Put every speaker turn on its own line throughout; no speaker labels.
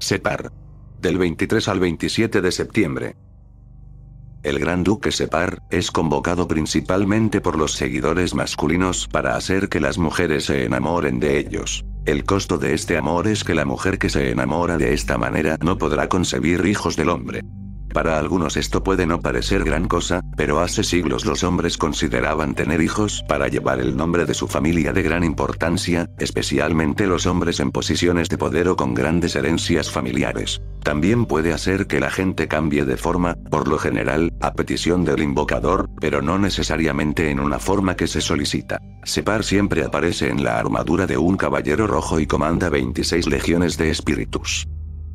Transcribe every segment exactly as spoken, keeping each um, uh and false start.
Separ. Del veintitrés al veintisiete de septiembre. El Gran Duque Separ es convocado principalmente por los seguidores masculinos para hacer que las mujeres se enamoren de ellos. El costo de este amor es que la mujer que se enamora de esta manera no podrá concebir hijos del hombre. Para algunos esto puede no parecer gran cosa, pero hace siglos los hombres consideraban tener hijos para llevar el nombre de su familia de gran importancia, especialmente los hombres en posiciones de poder o con grandes herencias familiares. También puede hacer que la gente cambie de forma, por lo general, a petición del invocador, pero no necesariamente en una forma que se solicita. Separ siempre aparece en la armadura de un caballero rojo y comanda veintiséis legiones de espíritus.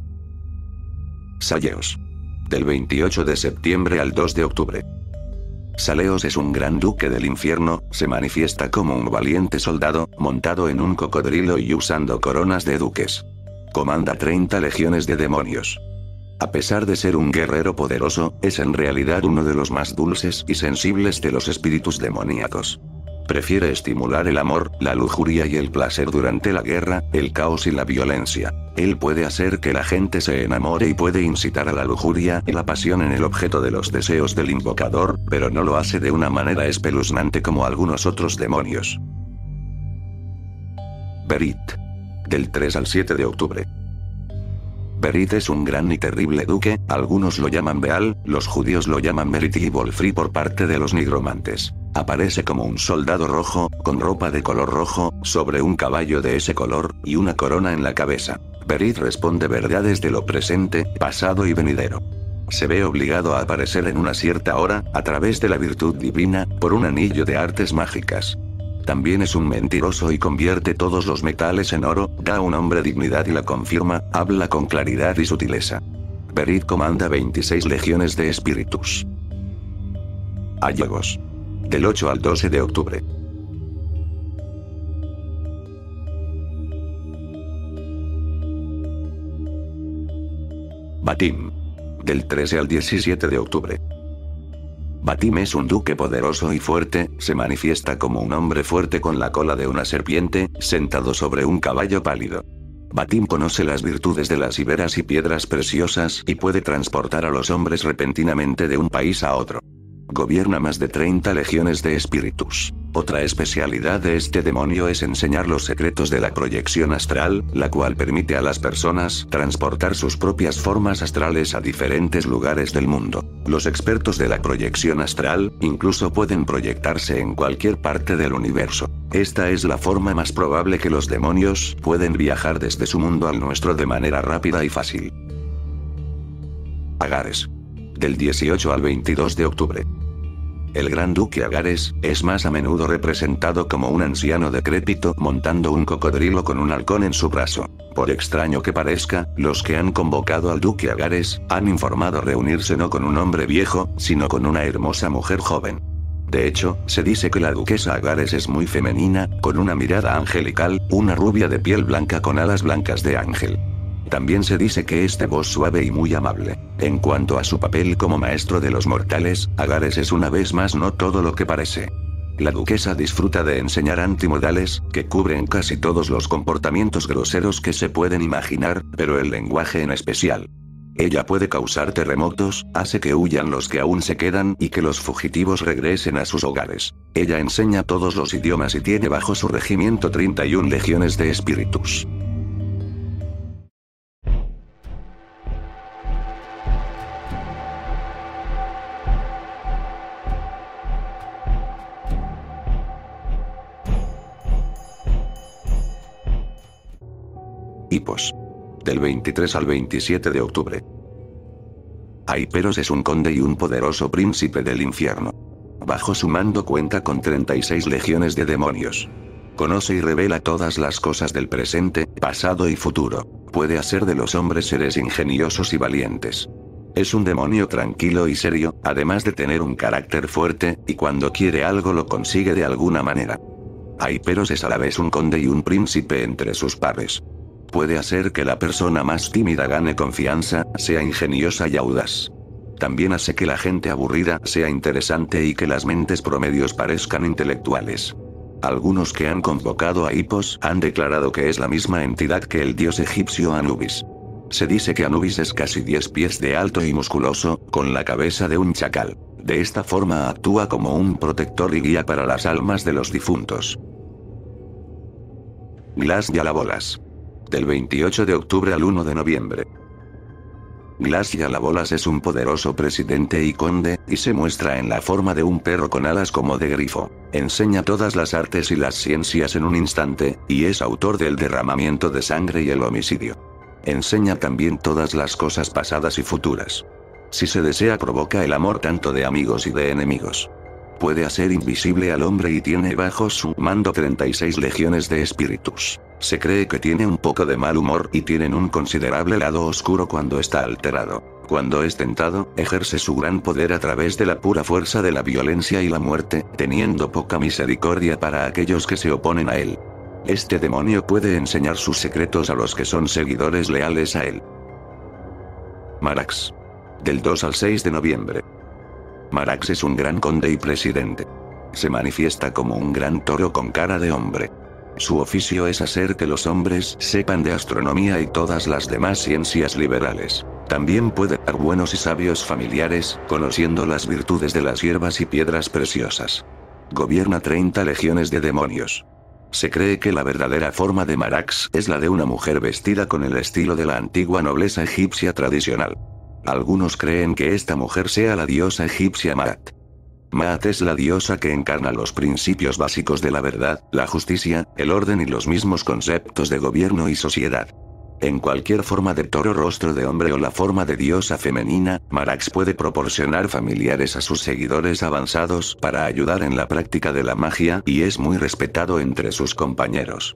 Saleos. Del veintiocho de septiembre al dos de octubre. Saleos es un gran duque del infierno, se manifiesta como un valiente soldado, montado en un cocodrilo y usando coronas de duques. Comanda treinta legiones de demonios. A pesar de ser un guerrero poderoso, es en realidad uno de los más dulces y sensibles de los espíritus demoníacos. Prefiere estimular el amor, la lujuria y el placer durante la guerra, el caos y la violencia. Él puede hacer que la gente se enamore y puede incitar a la lujuria y la pasión en el objeto de los deseos del invocador, pero no lo hace de una manera espeluznante como algunos otros demonios. Berit. Del tres al siete de octubre. Berit es un gran y terrible duque, algunos lo llaman Beal, los judíos lo llaman Berit y Bolfri por parte de los nigromantes. Aparece como un soldado rojo, con ropa de color rojo, sobre un caballo de ese color, y una corona en la cabeza. Berit responde verdades de lo presente, pasado y venidero. Se ve obligado a aparecer en una cierta hora, a través de la virtud divina, por un anillo de artes mágicas. También es un mentiroso y convierte todos los metales en oro, da a un hombre dignidad y la confirma, habla con claridad y sutileza. Berit comanda veintiséis legiones de espíritus. Ayegos. Del ocho al doce de octubre. Batim. Del trece al diecisiete de octubre. Batim es un duque poderoso y fuerte, se manifiesta como un hombre fuerte con la cola de una serpiente, sentado sobre un caballo pálido. Batim conoce las virtudes de las iberas y piedras preciosas y puede transportar a los hombres repentinamente de un país a otro. Gobierna más de treinta legiones de espíritus. Otra especialidad de este demonio es enseñar los secretos de la proyección astral, la cual permite a las personas transportar sus propias formas astrales a diferentes lugares del mundo. Los expertos de la proyección astral, incluso pueden proyectarse en cualquier parte del universo. Esta es la forma más probable que los demonios pueden viajar desde su mundo al nuestro de manera rápida y fácil. Agares. Del dieciocho al veintidós de octubre. El gran duque Agares es más a menudo representado como un anciano decrépito montando un cocodrilo con un halcón en su brazo. Por extraño que parezca, los que han convocado al duque Agares han informado reunirse no con un hombre viejo, sino con una hermosa mujer joven. De hecho, se dice que la duquesa Agares es muy femenina, con una mirada angelical, una rubia de piel blanca con alas blancas de ángel. También se dice que es de voz suave y muy amable. En cuanto a su papel como maestro de los mortales, Agares es una vez más no todo lo que parece. La duquesa disfruta de enseñar antimodales, que cubren casi todos los comportamientos groseros que se pueden imaginar, pero el lenguaje en especial. Ella puede causar terremotos, hace que huyan los que aún se quedan y que los fugitivos regresen a sus hogares. Ella enseña todos los idiomas y tiene bajo su regimiento treinta y una legiones de espíritus. Hipos. Del veintitrés al veintisiete de octubre. Aiperos es un conde y un poderoso príncipe del infierno. Bajo su mando cuenta con treinta y seis legiones de demonios. Conoce y revela todas las cosas del presente, pasado y futuro. Puede hacer de los hombres seres ingeniosos y valientes. Es un demonio tranquilo y serio, además de tener un carácter fuerte, y cuando quiere algo lo consigue de alguna manera. Aiperos es a la vez un conde y un príncipe entre sus pares. Puede hacer que la persona más tímida gane confianza, sea ingeniosa y audaz. También hace que la gente aburrida sea interesante y que las mentes promedios parezcan intelectuales. Algunos que han convocado a Hipos han declarado que es la misma entidad que el dios egipcio Anubis. Se dice que Anubis es casi diez pies de alto y musculoso, con la cabeza de un chacal. De esta forma actúa como un protector y guía para las almas de los difuntos. Glass Yalabolas. Del veintiocho de octubre al uno de noviembre. Glass Yalabolas es un poderoso presidente y conde, y se muestra en la forma de un perro con alas como de grifo. Enseña todas las artes y las ciencias en un instante, y es autor del derramamiento de sangre y el homicidio. Enseña también todas las cosas pasadas y futuras. Si se desea, provoca el amor tanto de amigos y de enemigos. Puede hacer invisible al hombre y tiene bajo su mando treinta y seis legiones de espíritus. Se cree que tiene un poco de mal humor y tienen un considerable lado oscuro cuando está alterado. Cuando es tentado, ejerce su gran poder a través de la pura fuerza de la violencia y la muerte, teniendo poca misericordia para aquellos que se oponen a él. Este demonio puede enseñar sus secretos a los que son seguidores leales a él. Marax. Del dos al seis de noviembre. Marax es un gran conde y presidente. Se manifiesta como un gran toro con cara de hombre. Su oficio es hacer que los hombres sepan de astronomía y todas las demás ciencias liberales. También puede dar buenos y sabios familiares, conociendo las virtudes de las hierbas y piedras preciosas. Gobierna treinta legiones de demonios. Se cree que la verdadera forma de Marax es la de una mujer vestida con el estilo de la antigua nobleza egipcia tradicional. Algunos creen que esta mujer sea la diosa egipcia Maat. Maat es la diosa que encarna los principios básicos de la verdad, la justicia, el orden y los mismos conceptos de gobierno y sociedad. En cualquier forma de toro, rostro de hombre o la forma de diosa femenina, Marax puede proporcionar familiares a sus seguidores avanzados para ayudar en la práctica de la magia y es muy respetado entre sus compañeros.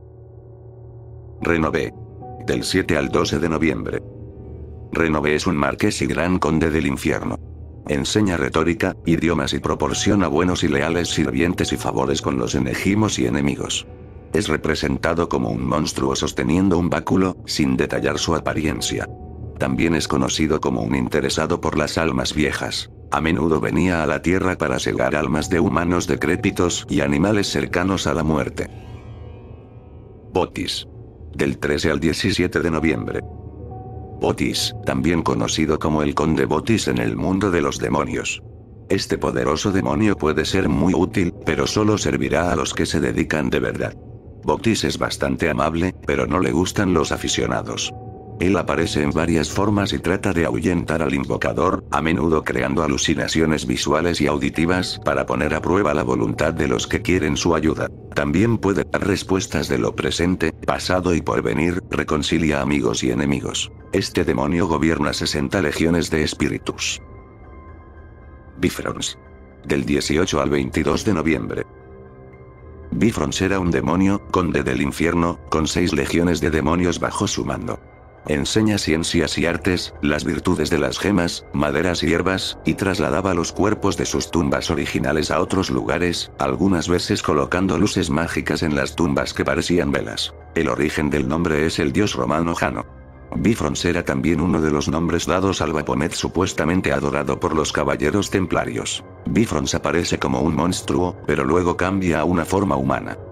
Renové. Del siete al doce de noviembre. Renové es un marqués y gran conde del infierno. Enseña retórica, idiomas y proporciona buenos y leales sirvientes y favores con los enejimos y enemigos. Es representado como un monstruo sosteniendo un báculo, sin detallar su apariencia. También es conocido como un interesado por las almas viejas. A menudo venía a la tierra para cegar almas de humanos decrépitos y animales cercanos a la muerte. Botis. Del trece al diecisiete de noviembre. Botis, también conocido como el Conde Botis en el mundo de los demonios. Este poderoso demonio puede ser muy útil, pero solo servirá a los que se dedican de verdad. Botis es bastante amable, pero no le gustan los aficionados. Él aparece en varias formas y trata de ahuyentar al invocador, a menudo creando alucinaciones visuales y auditivas para poner a prueba la voluntad de los que quieren su ayuda. También puede dar respuestas de lo presente, pasado y porvenir, reconcilia amigos y enemigos. Este demonio gobierna sesenta legiones de espíritus. Bifrons. Del dieciocho al veintidós de noviembre. Bifrons era un demonio, conde del infierno, con seis legiones de demonios bajo su mando. Enseña ciencias y artes, las virtudes de las gemas, maderas y hierbas, y trasladaba los cuerpos de sus tumbas originales a otros lugares, algunas veces colocando luces mágicas en las tumbas que parecían velas. El origen del nombre es el dios romano Jano. Bifrons era también uno de los nombres dados al Baphomet supuestamente adorado por los caballeros templarios. Bifrons aparece como un monstruo, pero luego cambia a una forma humana.